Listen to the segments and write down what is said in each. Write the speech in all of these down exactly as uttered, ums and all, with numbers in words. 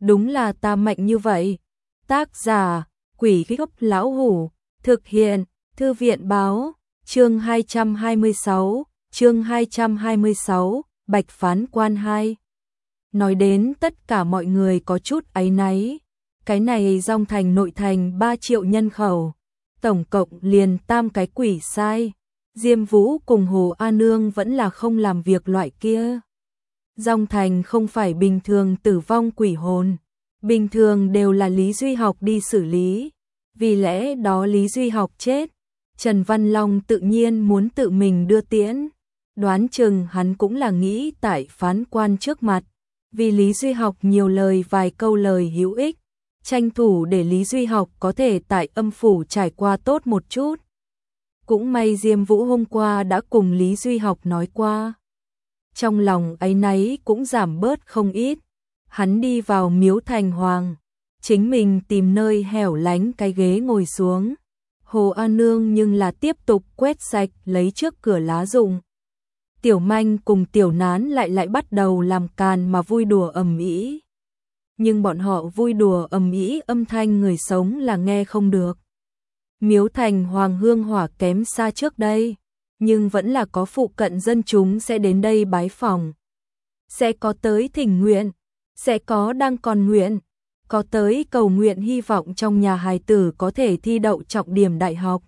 đúng là ta mạnh như vậy. Tác giả, Quỷ Gốc Lão Hủ, thực hiện, Thư viện Báo, chương hai trăm hai mươi sáu, chương hai trăm hai mươi sáu, Bạch Phán Quan hai. Nói đến tất cả mọi người có chút áy náy, cái này Dong Thành nội thành ba triệu nhân khẩu, tổng cộng liền tam cái quỷ sai, Diêm Vũ cùng Hồ A Nương vẫn là không làm việc loại kia. Dong Thành không phải bình thường tử vong quỷ hồn, bình thường đều là Lý Duy Học đi xử lý, vì lẽ đó Lý Duy Học chết, Trần Văn Long tự nhiên muốn tự mình đưa tiễn, đoán chừng hắn cũng là nghĩ tại phán quan trước mặt, vì Lý Duy Học nhiều lời vài câu lời hữu ích, tranh thủ để Lý Duy Học có thể tại âm phủ trải qua tốt một chút. Cũng may Diêm Vũ hôm qua đã cùng Lý Duy Học nói qua, trong lòng áy náy cũng giảm bớt không ít. Hắn đi vào miếu thành hoàng, chính mình tìm nơi hẻo lánh cái ghế ngồi xuống. Hồ A Nương nhưng là tiếp tục quét sạch lấy trước cửa lá rụng. Tiểu Manh cùng Tiểu Nán lại lại bắt đầu làm càn mà vui đùa ầm ĩ. Nhưng bọn họ vui đùa ầm ĩ âm thanh người sống là nghe không được. Miếu thành hoàng hương hỏa kém xa trước đây, nhưng vẫn là có phụ cận dân chúng sẽ đến đây bái phỏng. Sẽ có tới thỉnh nguyện, sẽ có đang còn nguyện, có tới cầu nguyện hy vọng trong nhà hài tử có thể thi đậu trọng điểm đại học.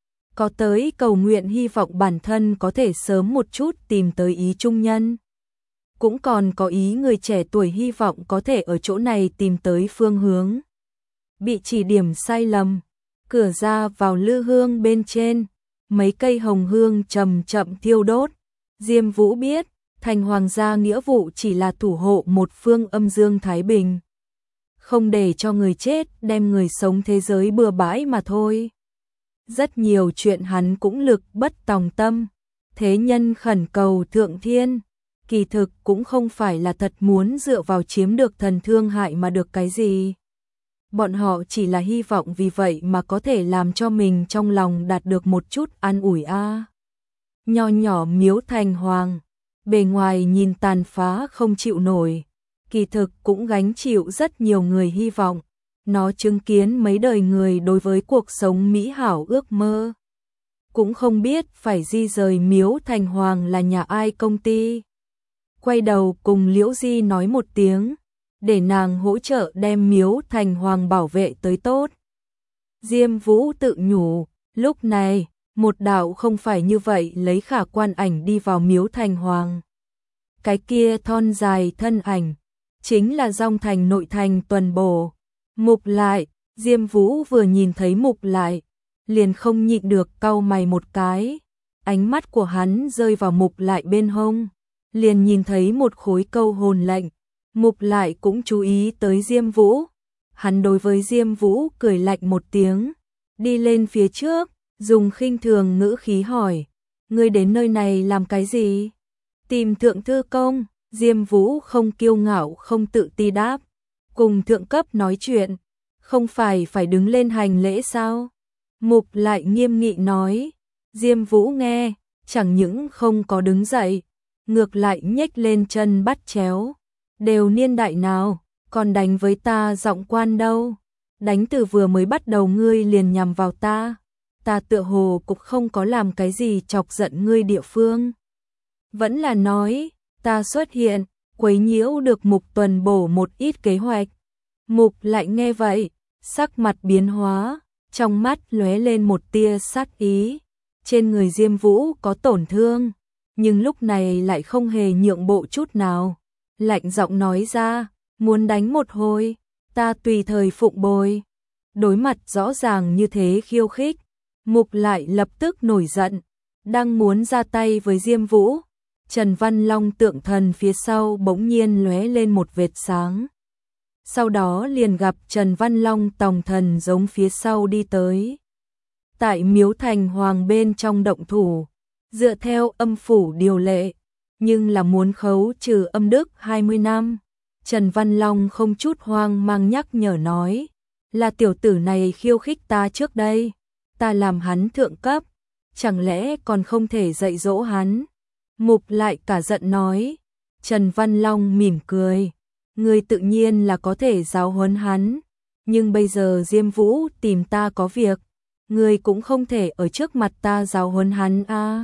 Có tới cầu nguyện hy vọng bản thân có thể sớm một chút tìm tới ý trung nhân. Cũng còn có ý người trẻ tuổi hy vọng có thể ở chỗ này tìm tới phương hướng. Bị chỉ điểm sai lầm, cửa ra vào lư hương bên trên, mấy cây hồng hương chậm chậm thiêu đốt. Diêm Vũ biết, thành hoàng gia nghĩa vụ chỉ là thủ hộ một phương âm dương thái bình, không để cho người chết đem người sống thế giới bừa bãi mà thôi. Rất nhiều chuyện hắn cũng lực bất tòng tâm, thế nhân khẩn cầu thượng thiên, kỳ thực cũng không phải là thật muốn dựa vào chiếm được thần thương hại mà được cái gì. Bọn họ chỉ là hy vọng vì vậy mà có thể làm cho mình trong lòng đạt được một chút an ủi a. À. Nho nhỏ miếu thành hoàng, bề ngoài nhìn tàn phá không chịu nổi, kỳ thực cũng gánh chịu rất nhiều người hy vọng. Nó chứng kiến mấy đời người đối với cuộc sống mỹ hảo ước mơ. Cũng không biết phải di rời miếu thành hoàng là nhà ai công ty. Quay đầu cùng Liễu Di nói một tiếng, để nàng hỗ trợ đem miếu thành hoàng bảo vệ tới tốt. Diêm Vũ tự nhủ, lúc này, một đạo không phải như vậy lấy khả quan ảnh đi vào miếu thành hoàng. Cái kia thon dài thân ảnh, chính là Dong Thành nội thành tuần bổ. Mục Lại, Diêm Vũ vừa nhìn thấy Mục Lại, liền không nhịn được cau mày một cái. Ánh mắt của hắn rơi vào Mục Lại bên hông, liền nhìn thấy một khối câu hồn lệnh. Mục Lại cũng chú ý tới Diêm Vũ. Hắn đối với Diêm Vũ cười lạnh một tiếng, đi lên phía trước, dùng khinh thường ngữ khí hỏi, ngươi đến nơi này làm cái gì? Tìm thượng thư công. Diêm Vũ không kiêu ngạo không tự ti đáp, cùng thượng cấp nói chuyện, không phải phải đứng lên hành lễ sao? Mục Lại nghiêm nghị nói. Diêm Vũ nghe, chẳng những không có đứng dậy, ngược lại nhếch lên chân bắt chéo. Đều niên đại nào, còn đánh với ta giọng quan đâu? Đánh từ vừa mới bắt đầu ngươi liền nhằm vào ta, ta tựa hồ cũng không có làm cái gì chọc giận ngươi địa phương. Vẫn là nói, ta xuất hiện, quấy nhiễu được Mục tuần bổ một ít kế hoạch. Mục Lại nghe vậy, sắc mặt biến hóa, trong mắt lóe lên một tia sát ý. Trên người Diêm Vũ có tổn thương, nhưng lúc này lại không hề nhượng bộ chút nào. Lạnh giọng nói ra, muốn đánh một hồi, ta tùy thời phụng bồi. Đối mặt rõ ràng như thế khiêu khích, Mục Lại lập tức nổi giận, đang muốn ra tay với Diêm Vũ. Trần Văn Long tượng thần phía sau bỗng nhiên lóe lên một vệt sáng. Sau đó liền gặp Trần Văn Long tòng thần giống phía sau đi tới. Tại miếu thành hoàng bên trong động thủ, dựa theo âm phủ điều lệ, nhưng là muốn khấu trừ âm đức hai mươi năm. Trần Văn Long không chút hoang mang nhắc nhở nói, là tiểu tử này khiêu khích ta trước đây, ta làm hắn thượng cấp, chẳng lẽ còn không thể dạy dỗ hắn? Mục Lại cả giận nói. Trần Văn Long mỉm cười, ngươi tự nhiên là có thể giáo huấn hắn, nhưng bây giờ Diêm Vũ tìm ta có việc, ngươi cũng không thể ở trước mặt ta giáo huấn hắn a. À.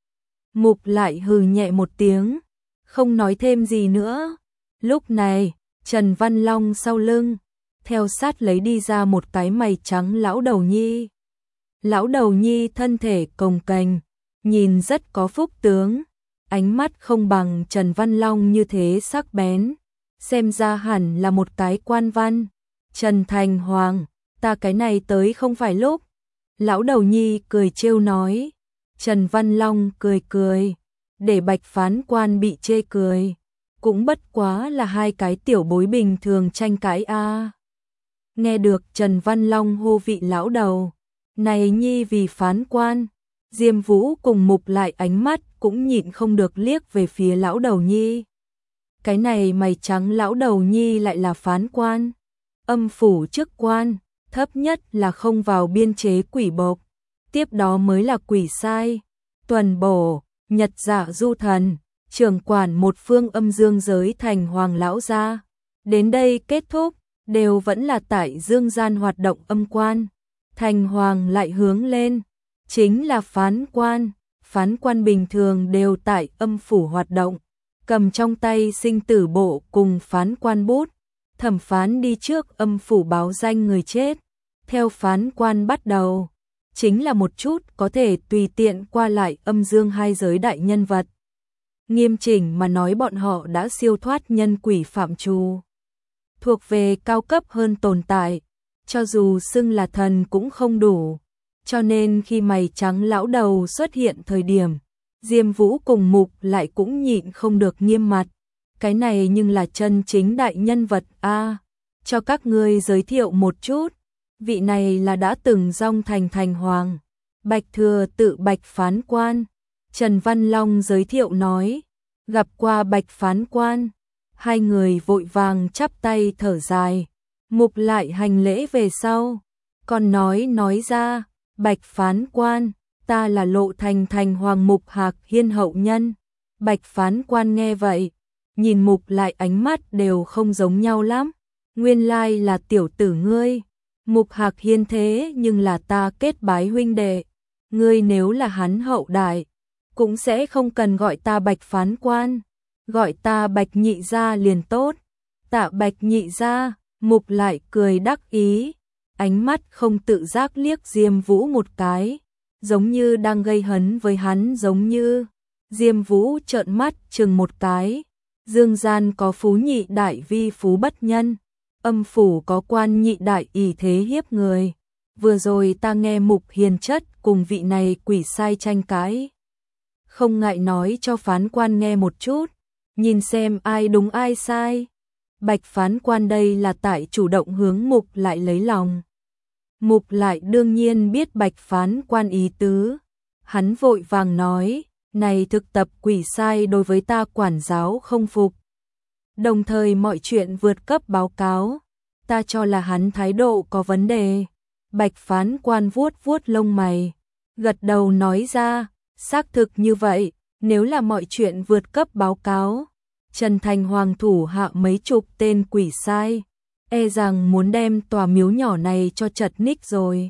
Mục lại hừ nhẹ một tiếng, không nói thêm gì nữa. Lúc này, Trần Văn Long sau lưng, theo sát lấy đi ra một cái mày trắng lão đầu nhi. Lão đầu nhi thân thể cồng kềnh, nhìn rất có phúc tướng, ánh mắt không bằng Trần Văn Long như thế sắc bén, xem ra hẳn là một cái quan văn. Trần Thành Hoàng, ta cái này tới không phải lúc. Lão đầu nhi cười trêu nói. Trần Văn Long cười cười, để Bạch phán quan bị chê cười, cũng bất quá là hai cái tiểu bối bình thường tranh cãi a. À. Nghe được Trần Văn Long hô vị lão đầu, này nhi vì phán quan, Diêm Vũ cùng Mục lại ánh mắt cũng nhịn không được liếc về phía lão đầu nhi. Cái này mày trắng lão đầu nhi lại là phán quan, âm phủ chức quan, thấp nhất là không vào biên chế quỷ bộc, tiếp đó mới là quỷ sai, tuần bổ, nhật dạ du thần, trưởng quản một phương âm dương giới thành hoàng lão gia. Đến đây kết thúc, đều vẫn là tại dương gian hoạt động âm quan. Thành hoàng lại hướng lên, chính là phán quan, phán quan bình thường đều tại âm phủ hoạt động, cầm trong tay sinh tử bộ cùng phán quan bút, thẩm phán đi trước âm phủ báo danh người chết. Theo phán quan bắt đầu, chính là một chút có thể tùy tiện qua lại âm dương hai giới đại nhân vật. Nghiêm chỉnh mà nói bọn họ đã siêu thoát nhân quỷ phạm trù, thuộc về cao cấp hơn tồn tại, cho dù xưng là thần cũng không đủ. Cho nên khi mày trắng lão đầu xuất hiện thời điểm, Diêm Vũ cùng Mục lại cũng nhịn không được nghiêm mặt. Cái này nhưng là chân chính đại nhân vật a. À, cho các ngươi giới thiệu một chút, vị này là đã từng dong thành thành hoàng, Bạch Thừa Tự Bạch phán quan. Trần Văn Long giới thiệu nói, gặp qua Bạch phán quan. Hai người vội vàng chắp tay thở dài, Mục lại hành lễ về sau, còn nói nói ra, Bạch phán quan, ta là Lộ Thành thành hoàng Mục Hạc Hiên hậu nhân. Bạch phán quan nghe vậy, nhìn Mục lại ánh mắt đều không giống nhau lắm, nguyên lai là tiểu tử ngươi. Mục Hạc Hiên thế nhưng là ta kết bái huynh đệ, ngươi nếu là hắn hậu đại, cũng sẽ không cần gọi ta Bạch phán quan, gọi ta Bạch nhị gia liền tốt. Tạ Bạch nhị gia. Mục lại cười đắc ý, ánh mắt không tự giác liếc Diêm Vũ một cái, giống như đang gây hấn với hắn giống như. Diêm Vũ trợn mắt chừng một cái, dương gian có phú nhị đại vi phú bất nhân, âm phủ có quan nhị đại ỷ thế hiếp người. Vừa rồi ta nghe Mục hiền chất cùng vị này quỷ sai tranh cãi, không ngại nói cho phán quan nghe một chút, nhìn xem ai đúng ai sai. Bạch phán quan đây là tại chủ động hướng Mục lại lấy lòng. Mục lại đương nhiên biết Bạch phán quan ý tứ, hắn vội vàng nói, này thực tập quỷ sai đối với ta quản giáo không phục, đồng thời mọi chuyện vượt cấp báo cáo, ta cho là hắn thái độ có vấn đề. Bạch phán quan vuốt vuốt lông mày, gật đầu nói ra, xác thực như vậy, nếu là mọi chuyện vượt cấp báo cáo, Trần Thành Hoàng thủ hạ mấy chục tên quỷ sai, e rằng muốn đem tòa miếu nhỏ này cho chật ních rồi.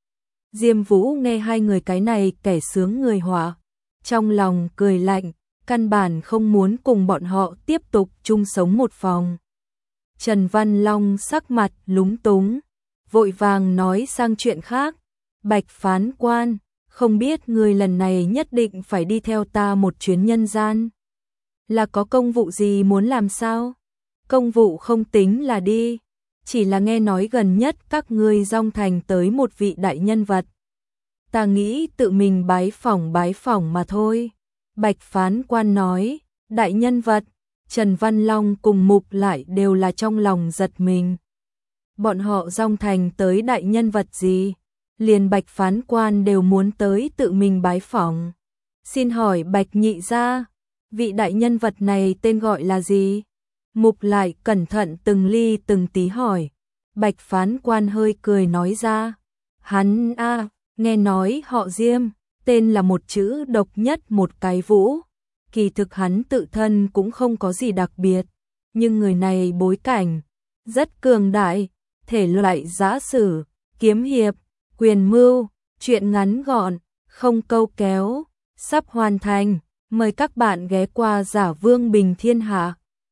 Diêm Vũ nghe hai người cái này kẻ sướng người họa, trong lòng cười lạnh, căn bản không muốn cùng bọn họ tiếp tục chung sống một phòng. Trần Văn Long sắc mặt lúng túng, vội vàng nói sang chuyện khác, Bạch phán quan, không biết người lần này nhất định phải đi theo ta một chuyến nhân gian. Là có công vụ gì muốn làm sao? Công vụ không tính là đi, chỉ là nghe nói gần nhất các ngươi dong thành tới một vị đại nhân vật. Ta nghĩ tự mình bái phỏng bái phỏng mà thôi. Bạch phán quan nói, đại nhân vật. Trần Văn Long cùng Mục lại đều là trong lòng giật mình. Bọn họ dong thành tới đại nhân vật gì? Liền Bạch phán quan đều muốn tới tự mình bái phỏng. Xin hỏi Bạch nhị gia, vị đại nhân vật này tên gọi là gì? Mục lại cẩn thận từng ly từng tí hỏi. Bạch phán quan hơi cười nói ra, hắn a, à, nghe nói họ Diêm, tên là một chữ độc nhất một cái Vũ, kỳ thực hắn tự thân cũng không có gì đặc biệt, nhưng người này bối cảnh rất cường đại, thể loại giã sử, kiếm hiệp, quyền mưu, truyện ngắn gọn, không câu kéo, sắp hoàn thành. Mời các bạn ghé qua Giả Vương Bình Thiên Hạ.